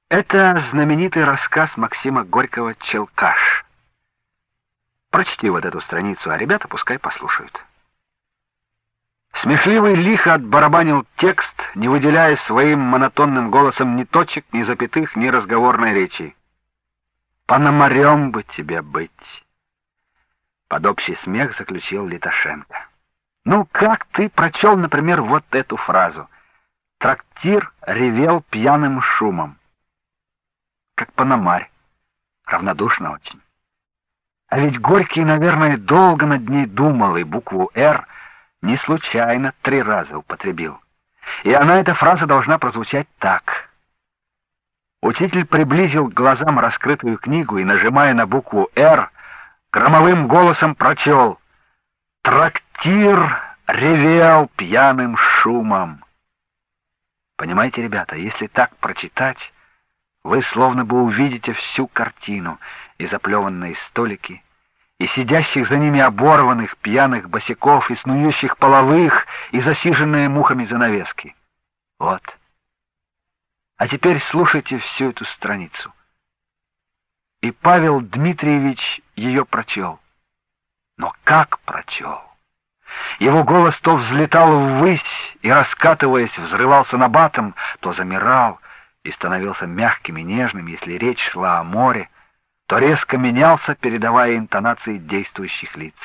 Это знаменитый рассказ Максима Горького «Челкаш». Прочти вот эту страницу, а ребята пускай послушают. Смешливый лихо отбарабанил текст, не выделяя своим монотонным голосом ни точек, ни запятых, ни разговорной речи. «Пономарем бы тебе быть!» Под общий смех заключил Литошенко. «Ну, как ты прочел, например, вот эту фразу? Трактир ревел пьяным шумом. Как Пономарь. Равнодушно очень. А ведь Горький, наверное, долго над ней думал, и букву «Р» не случайно 3 раза употребил. И она, эта фраза, должна прозвучать так. Учитель приблизил к глазам раскрытую книгу и, нажимая на букву «Р», громовым голосом прочел: «Трактир ревел пьяным шумом». Понимаете, ребята, если так прочитать, вы словно бы увидите всю картину: и заплеванные столики, и сидящих за ними оборванных пьяных босяков, и снующих половых, и засиженные мухами занавески. Вот. А теперь слушайте всю эту страницу. И Павел Дмитриевич ее прочел. Но как прочел? Его голос то взлетал ввысь и, раскатываясь, взрывался набатом, то замирал и становился мягким и нежным, если речь шла о море, то резко менялся, передавая интонации действующих лиц.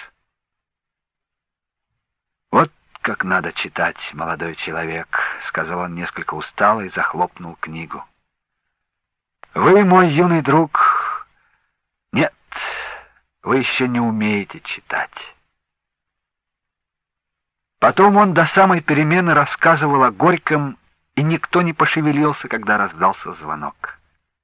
«Вот как надо читать, молодой человек», — сказал он несколько устало и захлопнул книгу. «Вы, мой юный друг, нет, вы еще не умеете читать». Потом он до самой перемены рассказывал о Горьком, и никто не пошевелился, когда раздался звонок.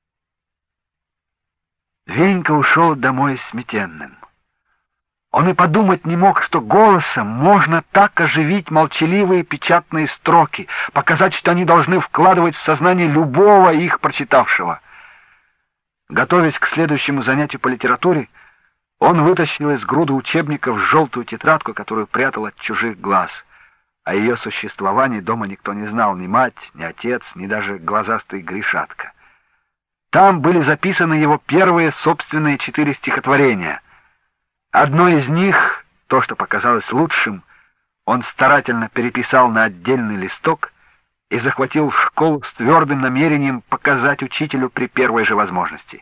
Венька ушел домой сметенным. Он и подумать не мог, что голосом можно так оживить молчаливые печатные строки, показать, что они должны вкладывать в сознание любого их прочитавшего. Готовясь к следующему занятию по литературе, он вытащил из груды учебников желтую тетрадку, которую прятал от чужих глаз. О ее существовании дома никто не знал, ни мать, ни отец, ни даже глазастый Гришатка. Там были записаны его первые собственные 4 стихотворения. Одно из них, то, что показалось лучшим, он старательно переписал на отдельный листок и захватил в школу с твердым намерением показать учителю при первой же возможности.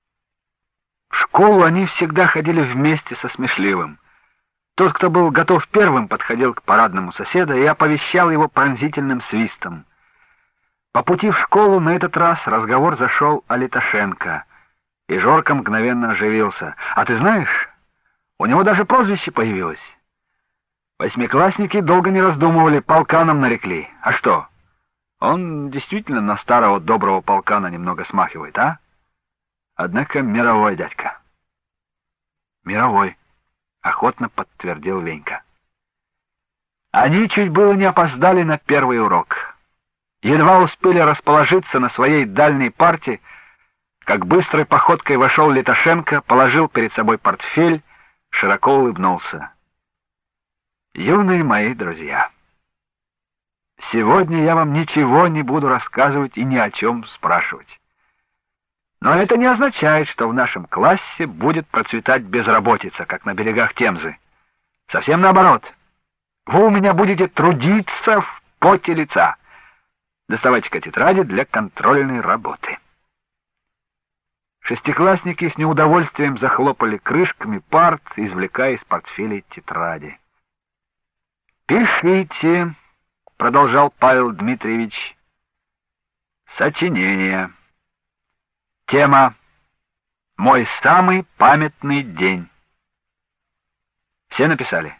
В школу они всегда ходили вместе со Смешливым. Тот, кто был готов первым, подходил к парадному соседу и оповещал его пронзительным свистом. По пути в школу на этот раз разговор зашел о Литошенко, и Жорка мгновенно оживился. «А ты знаешь, у него даже прозвище появилось. Восьмиклассники долго не раздумывали, полканом нарекли. А что? Он действительно на старого доброго полкана немного смахивает, а? Однако мировой дядька». «Мировой», — охотно подтвердил Венька. Они чуть было не опоздали на первый урок. Едва успели расположиться на своей дальней парте, как быстрой походкой вошел Литошенко, положил перед собой портфель, широко улыбнулся. «Юные мои друзья, сегодня я вам ничего не буду рассказывать и ни о чем спрашивать. Но это не означает, что в нашем классе будет процветать безработица, как на берегах Темзы. Совсем наоборот. Вы у меня будете трудиться в поте лица. Доставайте-ка тетради для контрольной работы». Шестиклассники с неудовольствием захлопали крышками парт, извлекая из портфелей тетради. «Пишите», — продолжал Павел Дмитриевич, — «сочинение. Тема: мой самый памятный день». Все написали?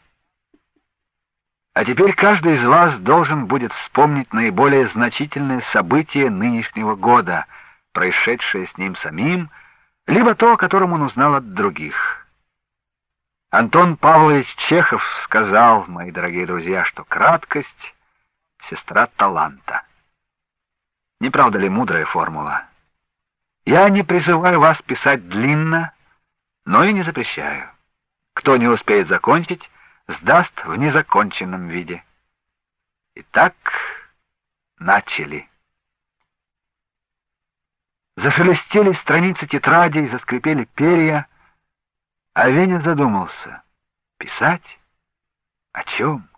А теперь каждый из вас должен будет вспомнить наиболее значительные события нынешнего года, происшедшее с ним самим, либо то, о котором он узнал от других. Антон Павлович Чехов сказал, мои дорогие друзья, что краткость — сестра таланта. Не правда ли мудрая формула? Я не призываю вас писать длинно, но и не запрещаю. Кто не успеет закончить, сдаст в незаконченном виде. Итак, начали. Зашелестели страницы тетрадей, заскрипели перья, а Веня задумался. Писать? О чем?